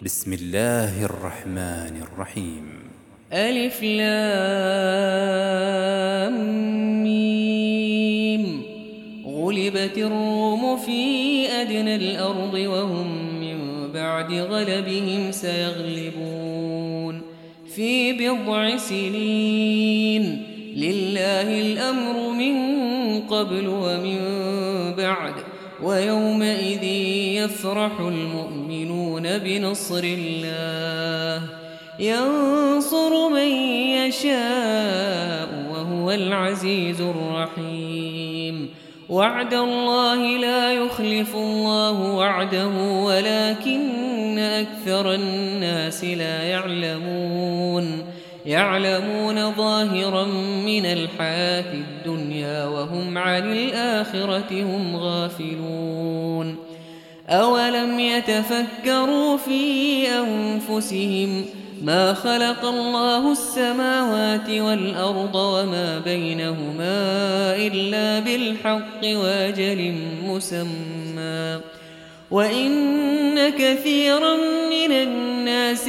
بسم الله الرحمن الرحيم. ألف لام ميم. غلبت الروم في أدنى الأرض وهم من بعد غلبهم سيغلبون في بضع سنين. لله الأمر من قبل ومن بعد، ويومئذ يفرح المؤمنون بنصر الله، ينصر من يشاء وهو العزيز الرحيم. وعد الله لا يخلف الله وعده ولكن أكثر الناس لا يعلمون ظاهرا من الحياة الدنيا وهم عن الآخرة هم غافلون. أولم يتفكروا في أنفسهم ما خلق الله السماوات والأرض وما بينهما إلا بالحق وأجل مسمى، وإن كثيرا من الناس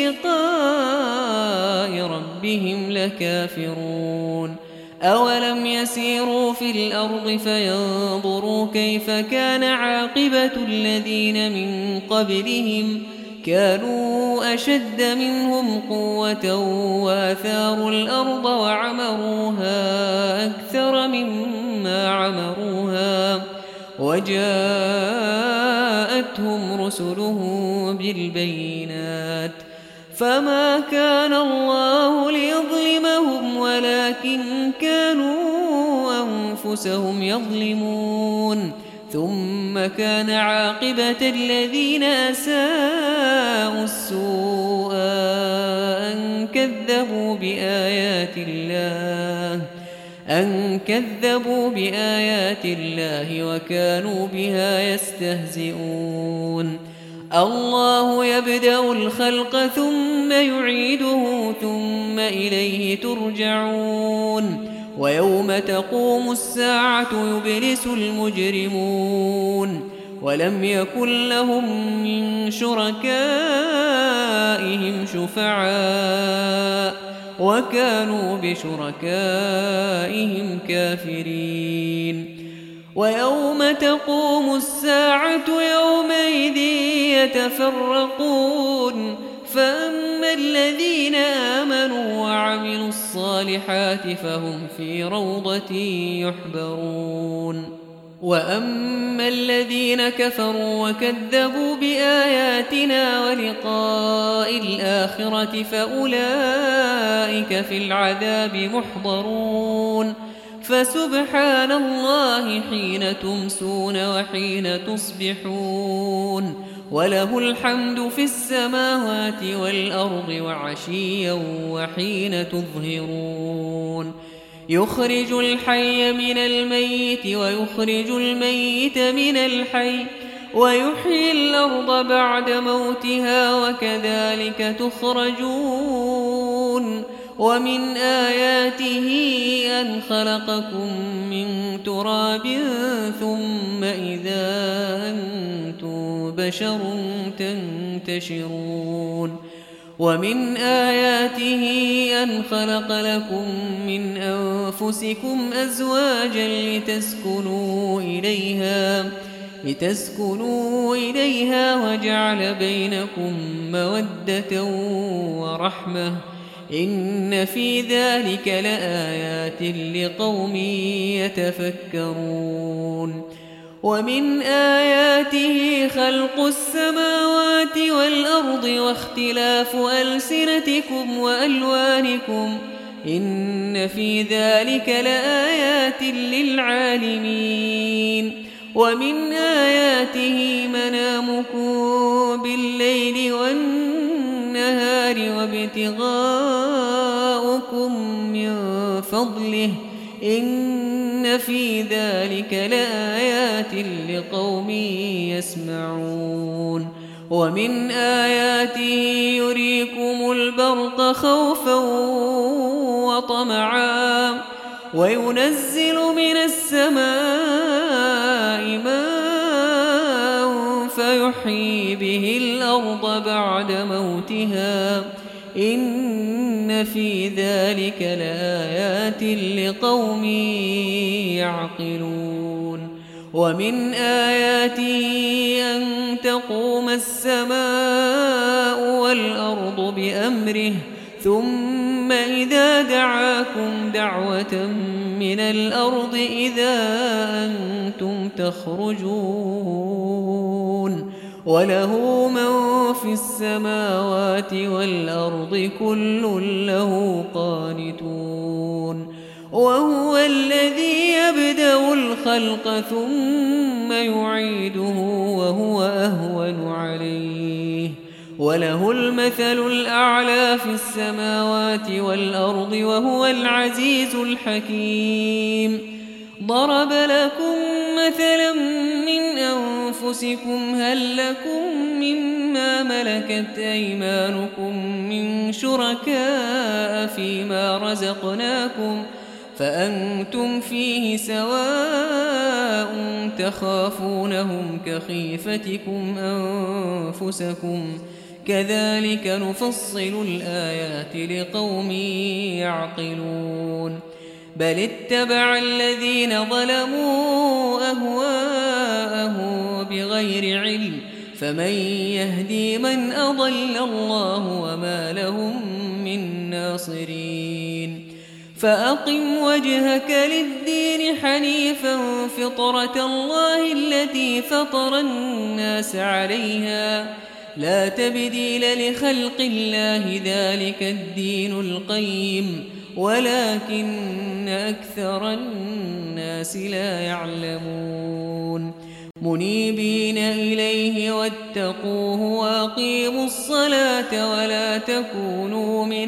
بلقاء ربهم لكافرون. أولم يسيروا في الأرض فينظروا كيف كان عاقبة الذين من قبلهم، كانوا أشد منهم قوة وآثاروا الأرض وعمروها أكثر مما عمروها، وجاءتهم رسلهم بالبينات، فما كان الله ليظلمهم ولكن كانوا أنفسهم يظلمون. ثم كان عاقبة الذين أساءوا السوء أن كذبوا بآيات الله وكانوا بها يستهزئون. الله يبدأ الخلق ثم يعيده ثم إليه ترجعون. ويوم تقوم الساعة يبلس المجرمون، ولم يكن لهم من شركائهم شفعاء وكانوا بشركائهم كافرين. ويوم تقوم الساعة يومئذ يتفرقون، فأما الذين آمنوا وعملوا الصالحات فهم في روضة يحبرون، وأما الذين كفروا وكذبوا بآياتنا ولقاء الآخرة فأولئك في العذاب محضرون. فسبحان الله حين تمسون وحين تصبحون، وله الحمد في السماوات والأرض وعشيا وحين تظهرون. يخرج الحي من الميت ويخرج الميت من الحي ويحيي الأرض بعد موتها وكذلك تخرجون. ومن آياته أن خلقكم من تراب ثم إذا أنتم بشر تنتشرون. ومن آياته أن خلق لكم من أنفسكم أزواجا لتسكنوا إليها وجعل بينكم مودة ورحمة، إن في ذلك لآيات لقوم يتفكرون. ومن آياته خلق السماوات والأرض واختلاف ألسنتكم وألوانكم، إن في ذلك لآيات للعالمين. ومن آياته منامكم بالليل والنهار وابتغاؤكم من فضله، إن في ذلك لآيات لقوم يسمعون. ومن آياته يريكم البرق خوفا وطمعا وينزل من السماء ماء ويحيي به الأرض بعد موتها إن في ذلك لآيات لقوم يعقلون ومن آياته أن تقوم السماء والأرض بأمره ثم إذا دعاكم دعوة من الأرض إذا أنتم تخرجون وله من في السماوات والأرض كل له قانتون وهو الذي يبدأ الخلق ثم يعيده وهو أهون عليه وله المثل الأعلى في السماوات والأرض وهو العزيز الحكيم ضرب لكم مثلا من أنفسكم هل لكم مما ملكت أيمانكم من شركاء فيما رزقناكم فأنتم فيه سواء تخافونهم كخيفتكم أنفسكم كذلك نفصل الآيات لقوم يعقلون بل اتبع الذين ظلموا أهواءهم بغير علم فمن يهدي من أضل الله وما لهم من ناصرين فأقم وجهك للدين حنيفا فطرة الله التي فطر الناس عليها لا تبديل لخلق الله ذلك الدين القيم ولكن أكثر الناس لا يعلمون منيبين إليه واتقوه وأقيموا الصلاة ولا تكونوا من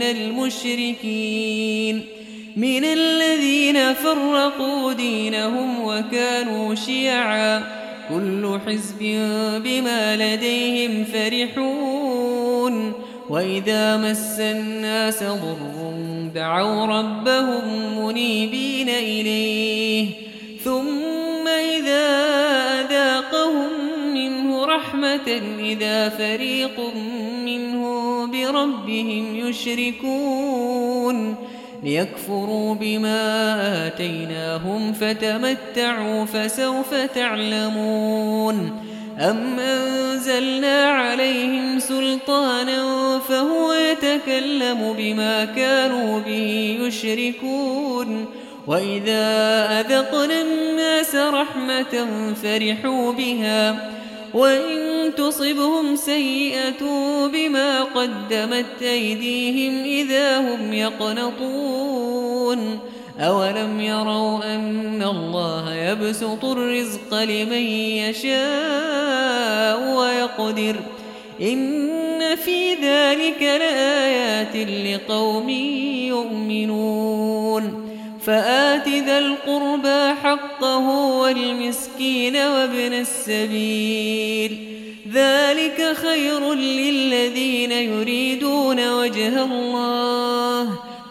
المشركين من الذين فرقوا دينهم وكانوا شيعا كل حزب بما لديهم فرحون وإذا مس الناس ضر دعوا ربهم منيبين إليه ثم إذا أذاقهم منه رحمة إذا فريق منهم بربهم يشركون ليكفروا بما آتيناهم فتمتعوا فسوف تعلمون أم أنزلنا عليهم سلطانا فهو يتكلم بما كانوا به يشركون وإذا أذقنا الناس رحمة فرحوا بها وإن تصبهم سيئة بما قدمت أيديهم إذا هم يقنطون أولم يروا أن الله يبسط الرزق لمن يشاء ويقدر إن في ذلك لآيات لقوم يؤمنون فآت ذا القربى حقه والمسكين وابن السبيل ذلك خير للذين يريدون وجه الله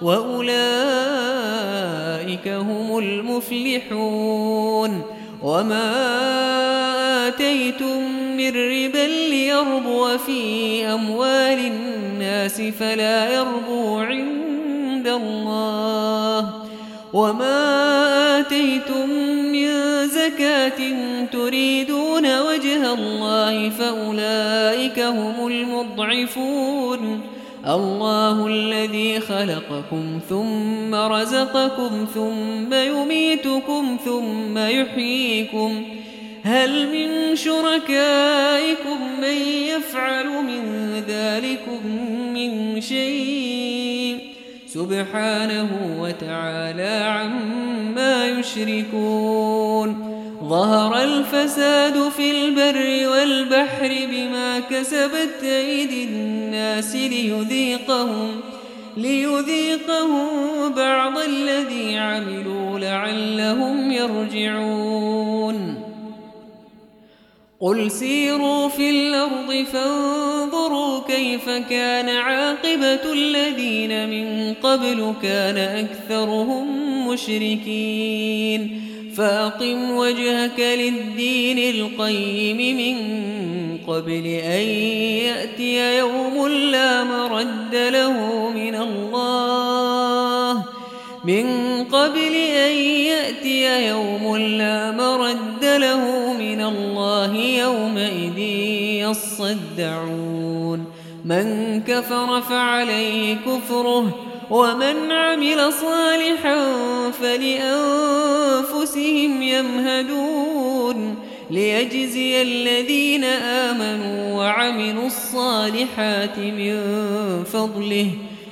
وأولئك هم المفلحون وما آتيتم من ربا ليربو في أموال الناس فلا يربو عند الله وما آتيتم من زكاة تريدون وجه الله فأولئك هم المضعفون الله الذي خلقكم ثم رزقكم ثم يميتكم ثم يحييكم هل من شركائكم من يفعل من ذلكم من شيء سبحانه وتعالى عما يشركون ظهر الفساد في البر والبحر بما كسبت أيدي الناس ليذيقهم بعض الذي عملوا لعلهم يرجعون قل سيروا في الأرض فانظروا كيف كان عاقبة الذين من قبل كان أكثرهم مشركين فأقم وجهك للدين القيم من قبل أن يأتي يوم لا مرد له من الله قبل أن يأتي يوم لا مرد له من الله يومئذ يصدعون من كفر فعليه كفره ومن عمل صالحا فلأنفسهم يمهدون ليجزي الذين آمنوا وعملوا الصالحات من فضله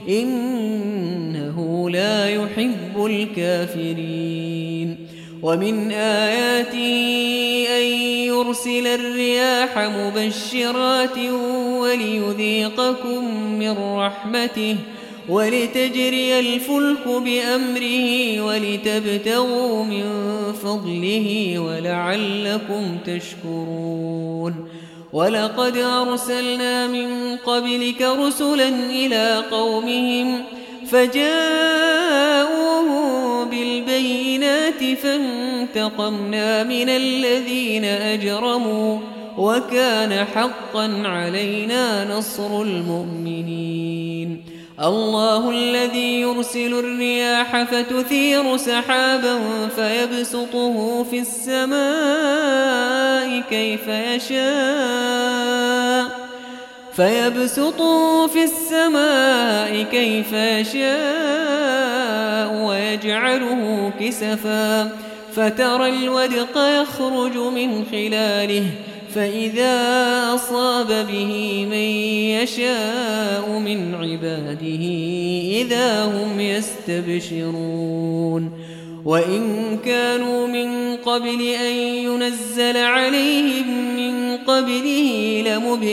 إنه لا يحب الكافرين ومن آياته أن يرسل الرياح مبشرات وليذيقكم من رحمته ولتجري الفلك بأمره ولتبتغوا من فضله ولعلكم تشكرون ولقد أرسلنا من قبلك رسلا إلى قومهم فجاءوهم بالبينات فانتقمنا من الذين أجرموا وكان حقا علينا نصر المؤمنين الله الذي يرسل الرياح فتثير سحابا فيبسطه في السماء كيف يشاء ويجعله كسفا فترى الودق يخرج من خلاله فإذا أصاب به من يشاء من عباده إذا هم يستبشرون وإن كانوا من قبل أن ينزل عليهم من قبله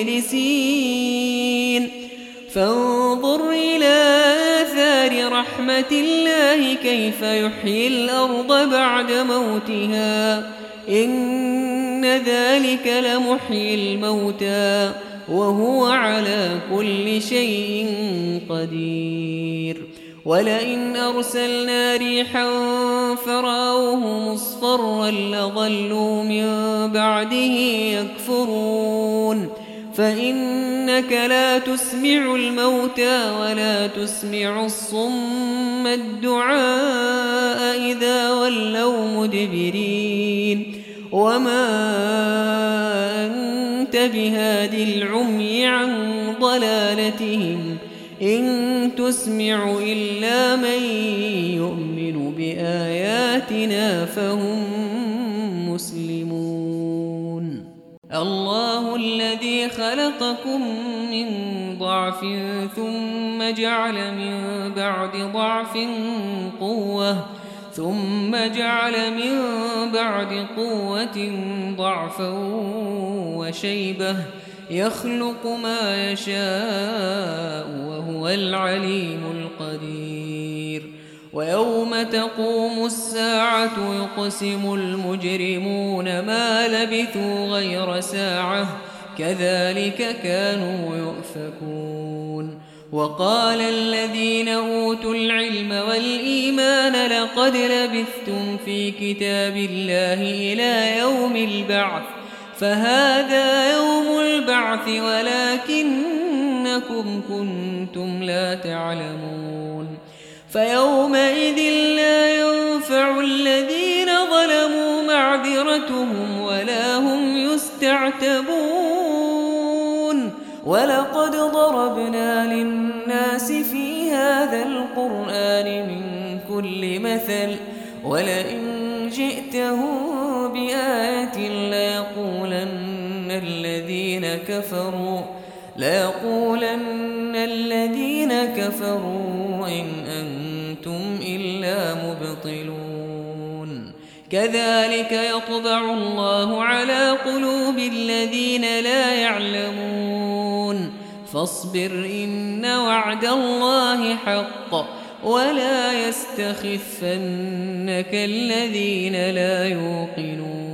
لمبلسين فانظر إلى آثار رحمة الله كيف يحيي الأرض بعد موتها إن ذلك لمحيي الموتى وهو على كل شيء قدير ولئن أرسلنا ريحا فرأوه مصفرا لظلوا من بعده يكفرون فإنك لا تسمع الموتى ولا تسمع الصم الدعاء إذا ولوا مدبرين وما أنت بهاد العمي عن ضلالتهم إن تسمع إلا من يؤمن بآياتنا فهم مسلمون الله الذي خلقكم من ضعف ثم جعل من بعد ضعف قوة ثم جعل من بعد قوة ضعفا وشيبة يخلق ما يشاء وهو العليم القدير ويوم تقوم الساعة يقسم المجرمون ما لبثوا غير ساعة كذلك كانوا يؤفكون وقال الذين أوتوا العلم والإيمان لقد لبثتم في كتاب الله إلى يوم البعث فهذا يوم البعث ولكنكم كنتم لا تعلمون فيومئذ لا ينفع الذين ظلموا معذرتهم ولا هم يستعتبون ولقد ضربنا للناس في هذا القرآن من كل مثل ولئن جئتهم بآية ليقولن الذين كفروا إن أنتم إلا مبطلون كذلك يطبع الله على قلوب الذين لا يعلمون فاصبر إن وعد الله حق ولا يستخفنك الذين لا يوقنون